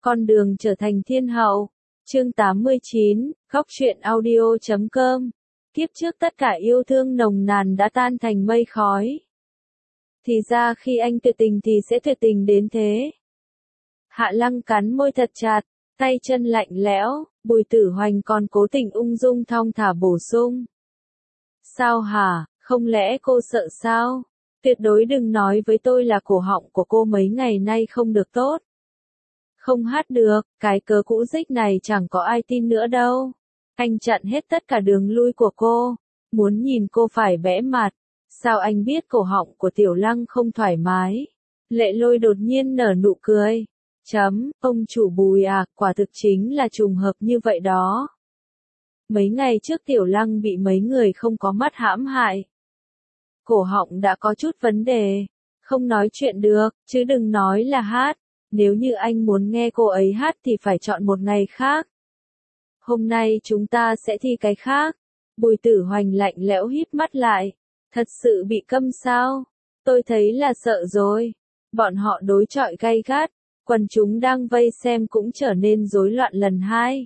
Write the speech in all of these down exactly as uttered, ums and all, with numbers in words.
Con đường trở thành thiên hậu. Chương tám mươi chín, Góc truyện audio chấm com. Kiếp trước tất cả yêu thương nồng nàn đã tan thành mây khói. Thì ra khi anh tuyệt tình thì sẽ tuyệt tình đến thế. Hạ Lăng cắn môi thật chặt, tay chân lạnh lẽo, Bùi Tử Hoành còn cố tình ung dung thong thả bổ sung. Sao hả, không lẽ cô sợ sao? Tuyệt đối đừng nói với tôi là cổ họng của cô mấy ngày nay không được tốt. Không hát được, cái cớ cũ dích này chẳng có ai tin nữa đâu. Anh chặn hết tất cả đường lui của cô, muốn nhìn cô phải bẽ mặt. Sao anh biết cổ họng của Tiểu Lăng không thoải mái? Lệ Lôi đột nhiên nở nụ cười. Chấm, ông chủ Bùi à, quả thực chính là trùng hợp như vậy đó. Mấy ngày trước Tiểu Lăng bị mấy người không có mắt hãm hại. Cổ họng đã có chút vấn đề, không nói chuyện được, chứ đừng nói là hát. Nếu như anh muốn nghe cô ấy hát thì phải chọn một ngày khác. Hôm nay chúng ta sẽ thi cái khác. Bùi Tử Hoành lạnh lẽo híp mắt lại. Thật sự bị câm sao? Tôi thấy là sợ rồi. Bọn họ đối chọi gay gắt. Quần chúng đang vây xem cũng trở nên rối loạn lần hai.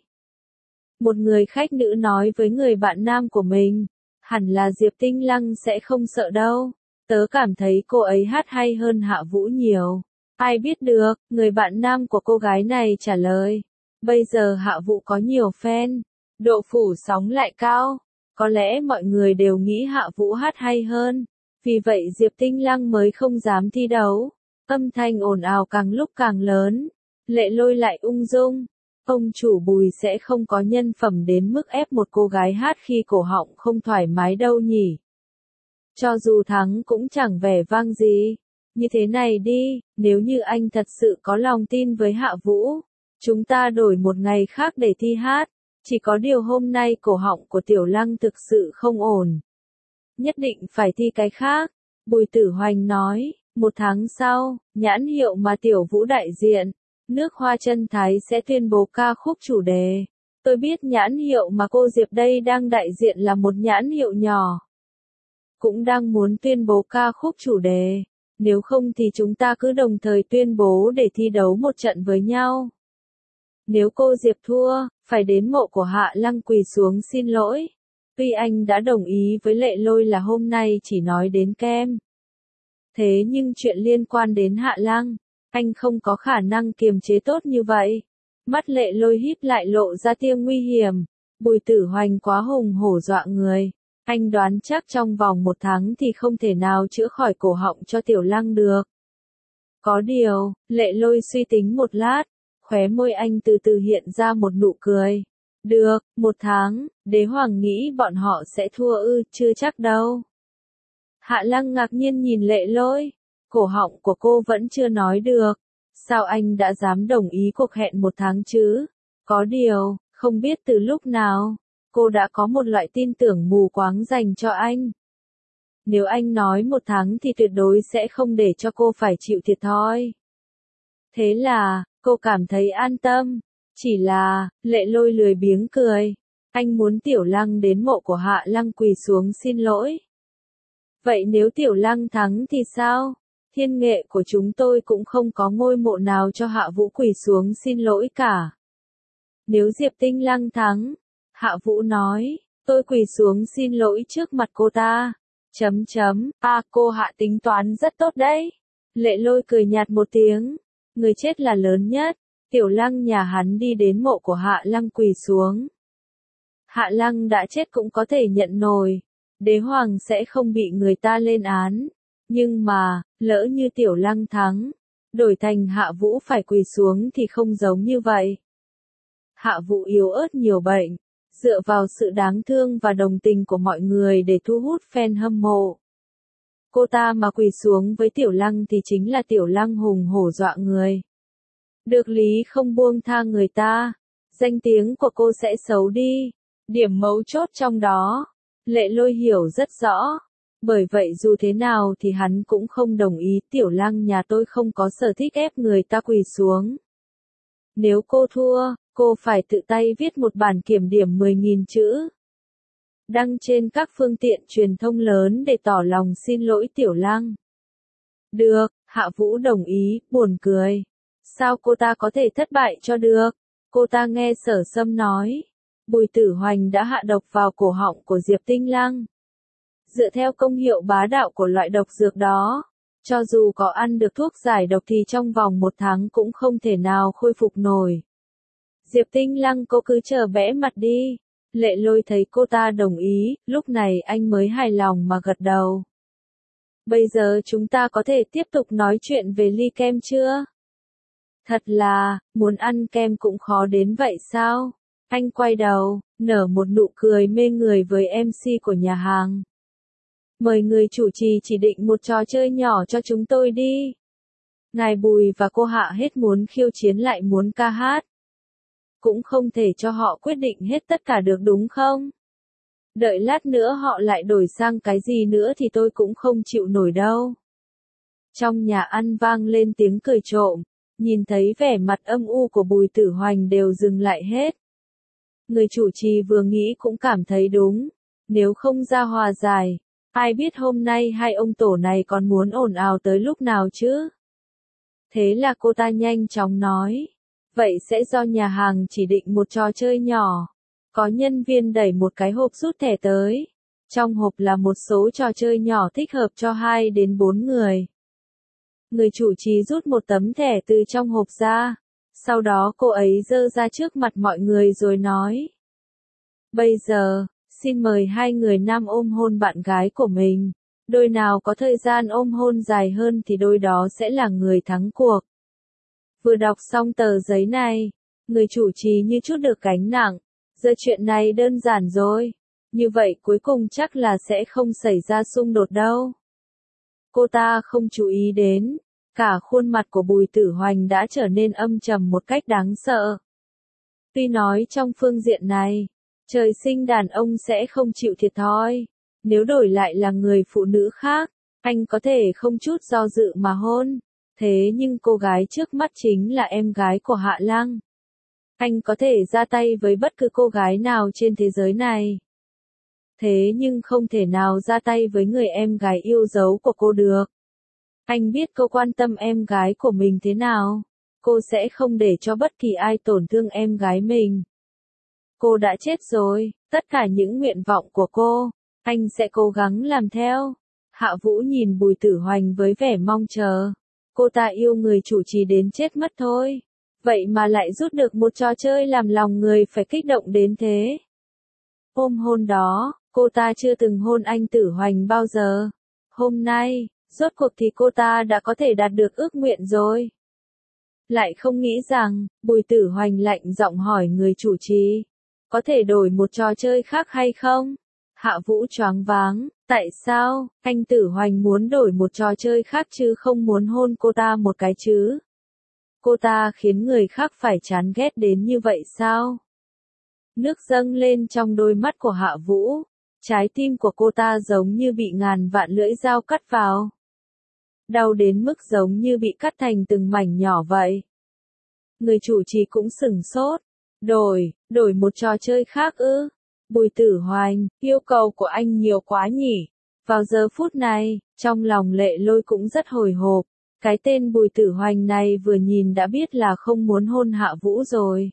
Một người khách nữ nói với người bạn nam của mình. Hẳn là Diệp Tinh Lăng sẽ không sợ đâu. Tớ cảm thấy cô ấy hát hay hơn Hạ Vũ nhiều. Ai biết được, người bạn nam của cô gái này trả lời. Bây giờ Hạ Vũ có nhiều fan. Độ phủ sóng lại cao. Có lẽ mọi người đều nghĩ Hạ Vũ hát hay hơn. Vì vậy Diệp Tinh Lăng mới không dám thi đấu. Âm thanh ồn ào càng lúc càng lớn. Lệ Lôi lại ung dung. Ông chủ Bùi sẽ không có nhân phẩm đến mức ép một cô gái hát khi cổ họng không thoải mái đâu nhỉ. Cho dù thắng cũng chẳng vẻ vang gì. Như thế này đi, nếu như anh thật sự có lòng tin với Hạ Vũ, chúng ta đổi một ngày khác để thi hát. Chỉ có điều hôm nay cổ họng của Tiểu Lăng thực sự không ổn. Nhất định phải thi cái khác. Bùi Tử Hoành nói, một tháng sau, nhãn hiệu mà Tiểu Vũ đại diện, nước Hoa Chân Thái sẽ tuyên bố ca khúc chủ đề. Tôi biết nhãn hiệu mà cô Diệp đây đang đại diện là một nhãn hiệu nhỏ. Cũng đang muốn tuyên bố ca khúc chủ đề. Nếu không thì chúng ta cứ đồng thời tuyên bố để thi đấu một trận với nhau. Nếu cô Diệp thua, phải đến mộ của Hạ Lăng quỳ xuống xin lỗi. Tuy anh đã đồng ý với Lệ Lôi là hôm nay chỉ nói đến kem. Thế nhưng chuyện liên quan đến Hạ Lăng, anh không có khả năng kiềm chế tốt như vậy. Mắt Lệ Lôi híp lại lộ ra tia nguy hiểm. Bùi Tử Hoành quá hùng hổ dọa người. Anh đoán chắc trong vòng một tháng thì không thể nào chữa khỏi cổ họng cho Tiểu Lăng được. Có điều, Lệ Lôi suy tính một lát, khóe môi anh từ từ hiện ra một nụ cười. Được, một tháng, Đế Hoàng nghĩ bọn họ sẽ thua ư, chưa chắc đâu. Hạ Lăng ngạc nhiên nhìn Lệ Lôi, cổ họng của cô vẫn chưa nói được. Sao anh đã dám đồng ý cuộc hẹn một tháng chứ? Có điều, không biết từ lúc nào, cô đã có một loại tin tưởng mù quáng dành cho anh. Nếu anh nói một tháng thì tuyệt đối sẽ không để cho cô phải chịu thiệt thòi. Thế là, cô cảm thấy an tâm. Chỉ là, Lệ Lôi lười biếng cười. Anh muốn Tiểu Lăng đến mộ của Hạ Lăng quỳ xuống xin lỗi. Vậy nếu Tiểu Lăng thắng thì sao? Thiên nghệ của chúng tôi cũng không có ngôi mộ nào cho Hạ Vũ quỳ xuống xin lỗi cả. Nếu Diệp Tinh Lăng thắng, Hạ Vũ nói, tôi quỳ xuống xin lỗi trước mặt cô ta. Chấm chấm, à cô Hạ tính toán rất tốt đấy. Lệ Lôi cười nhạt một tiếng. Người chết là lớn nhất. Tiểu Lăng nhà hắn đi đến mộ của Hạ Lăng quỳ xuống. Hạ Lăng đã chết cũng có thể nhận nổi. Đế Hoàng sẽ không bị người ta lên án. Nhưng mà, lỡ như Tiểu Lăng thắng, đổi thành Hạ Vũ phải quỳ xuống thì không giống như vậy. Hạ Vũ yếu ớt nhiều bệnh, dựa vào sự đáng thương và đồng tình của mọi người để thu hút fan hâm mộ. Cô ta mà quỳ xuống với Tiểu Lăng thì chính là Tiểu Lăng hùng hổ dọa người. Được lý không buông tha người ta, danh tiếng của cô sẽ xấu đi. Điểm mấu chốt trong đó, Lệ Lôi hiểu rất rõ. Bởi vậy dù thế nào thì hắn cũng không đồng ý. Tiểu Lăng nhà tôi không có sở thích ép người ta quỳ xuống. Nếu cô thua, cô phải tự tay viết một bản kiểm điểm mười nghìn chữ. Đăng trên các phương tiện truyền thông lớn để tỏ lòng xin lỗi Tiểu Lăng. Được, Hạ Vũ đồng ý, buồn cười. Sao cô ta có thể thất bại cho được? Cô ta nghe Sở Sâm nói. Bùi Tử Hoành đã hạ độc vào cổ họng của Diệp Tinh Lăng. Dựa theo công hiệu bá đạo của loại độc dược đó, cho dù có ăn được thuốc giải độc thì trong vòng một tháng cũng không thể nào khôi phục nổi. Diệp Tinh Lăng, cô cứ chờ bẽ mặt đi. Lệ Lôi thấy cô ta đồng ý, lúc này anh mới hài lòng mà gật đầu. Bây giờ chúng ta có thể tiếp tục nói chuyện về ly kem chưa? Thật là, muốn ăn kem cũng khó đến vậy sao? Anh quay đầu, nở một nụ cười mê người với em xê của nhà hàng. Mời người chủ trì chỉ định một trò chơi nhỏ cho chúng tôi đi. Ngài Bùi và cô Hạ hết muốn khiêu chiến lại muốn ca hát. Cũng không thể cho họ quyết định hết tất cả được đúng không? Đợi lát nữa họ lại đổi sang cái gì nữa thì tôi cũng không chịu nổi đâu. Trong nhà ăn vang lên tiếng cười trộm, nhìn thấy vẻ mặt âm u của Bùi Tử Hoành đều dừng lại hết. Người chủ trì vừa nghĩ cũng cảm thấy đúng, nếu không ra hòa giải, ai biết hôm nay hai ông tổ này còn muốn ồn ào tới lúc nào chứ? Thế là cô ta nhanh chóng nói, vậy sẽ do nhà hàng chỉ định một trò chơi nhỏ. Có nhân viên đẩy một cái hộp rút thẻ tới. Trong hộp là một số trò chơi nhỏ thích hợp cho hai đến bốn người. Người chủ trì rút một tấm thẻ từ trong hộp ra. Sau đó cô ấy giơ ra trước mặt mọi người rồi nói. Bây giờ, xin mời hai người nam ôm hôn bạn gái của mình. Đôi nào có thời gian ôm hôn dài hơn thì đôi đó sẽ là người thắng cuộc. Vừa đọc xong tờ giấy này, người chủ trì như chút được gánh nặng. Giờ chuyện này đơn giản rồi. Như vậy cuối cùng chắc là sẽ không xảy ra xung đột đâu. Cô ta không chú ý đến. Cả khuôn mặt của Bùi Tử Hoành đã trở nên âm trầm một cách đáng sợ. Tuy nói trong phương diện này, trời sinh đàn ông sẽ không chịu thiệt thòi. Nếu đổi lại là người phụ nữ khác, anh có thể không chút do dự mà hôn. Thế nhưng cô gái trước mắt chính là em gái của Hạ Lăng. Anh có thể ra tay với bất cứ cô gái nào trên thế giới này. Thế nhưng không thể nào ra tay với người em gái yêu dấu của cô được. Anh biết cô quan tâm em gái của mình thế nào. Cô sẽ không để cho bất kỳ ai tổn thương em gái mình. Cô đã chết rồi, tất cả những nguyện vọng của cô, anh sẽ cố gắng làm theo. Hạ Vũ nhìn Bùi Tử Hoành với vẻ mong chờ. Cô ta yêu người chủ trì đến chết mất thôi. Vậy mà lại rút được một trò chơi làm lòng người phải kích động đến thế. Hôm hôn đó, cô ta chưa từng hôn anh Tử Hoành bao giờ. Hôm nay, rốt cuộc thì cô ta đã có thể đạt được ước nguyện rồi. Lại không nghĩ rằng, Bùi Tử Hoành lạnh giọng hỏi người chủ trì. Có thể đổi một trò chơi khác hay không? Hạ Vũ choáng váng, tại sao, anh Tử Hoành muốn đổi một trò chơi khác chứ không muốn hôn cô ta một cái chứ? Cô ta khiến người khác phải chán ghét đến như vậy sao? Nước dâng lên trong đôi mắt của Hạ Vũ. Trái tim của cô ta giống như bị ngàn vạn lưỡi dao cắt vào. Đau đến mức giống như bị cắt thành từng mảnh nhỏ vậy. Người chủ trì cũng sửng sốt. Đổi, đổi một trò chơi khác ư? Bùi Tử Hoành, yêu cầu của anh nhiều quá nhỉ? Vào giờ phút này, trong lòng Lệ Lôi cũng rất hồi hộp. Cái tên Bùi Tử Hoành này vừa nhìn đã biết là không muốn hôn Hạ Vũ rồi.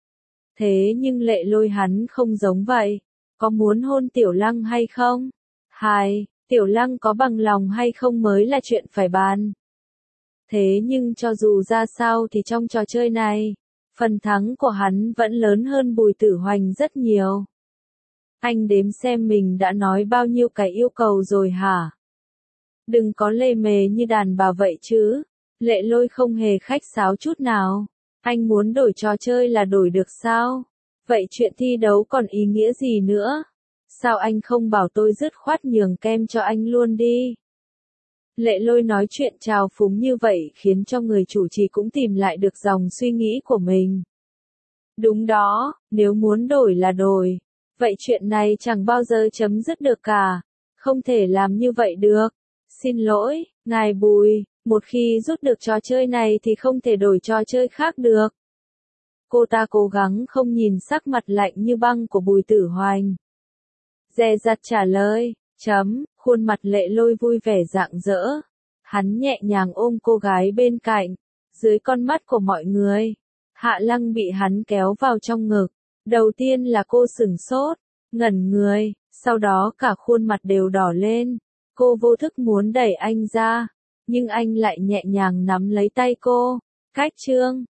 Thế nhưng Lệ Lôi hắn không giống vậy. Có muốn hôn Tiểu Lăng hay không? Hai, Tiểu Lăng có bằng lòng hay không mới là chuyện phải bàn. Thế nhưng cho dù ra sao thì trong trò chơi này, phần thắng của hắn vẫn lớn hơn Bùi Tử Hoành rất nhiều. Anh đếm xem mình đã nói bao nhiêu cái yêu cầu rồi hả? Đừng có lề mề như đàn bà vậy chứ. Lệ Lôi không hề khách sáo chút nào. Anh muốn đổi trò chơi là đổi được sao? Vậy chuyện thi đấu còn ý nghĩa gì nữa? Sao anh không bảo tôi dứt khoát nhường kem cho anh luôn đi? Lệ Lôi nói chuyện trào phúng như vậy khiến cho người chủ trì cũng tìm lại được dòng suy nghĩ của mình. Đúng đó, nếu muốn đổi là đổi. Vậy chuyện này chẳng bao giờ chấm dứt được cả. Không thể làm như vậy được. Xin lỗi, ngài Bùi, một khi rút được trò chơi này thì không thể đổi trò chơi khác được. Cô ta cố gắng không nhìn sắc mặt lạnh như băng của Bùi Tử Hoành. Dè dặt trả lời, chấm, khuôn mặt Lệ Lôi vui vẻ rạng rỡ. Hắn nhẹ nhàng ôm cô gái bên cạnh, dưới con mắt của mọi người. Hạ Lăng bị hắn kéo vào trong ngực. Đầu tiên là cô sửng sốt, ngẩn người, sau đó cả khuôn mặt đều đỏ lên. Cô vô thức muốn đẩy anh ra, nhưng anh lại nhẹ nhàng nắm lấy tay cô. Cách Trương,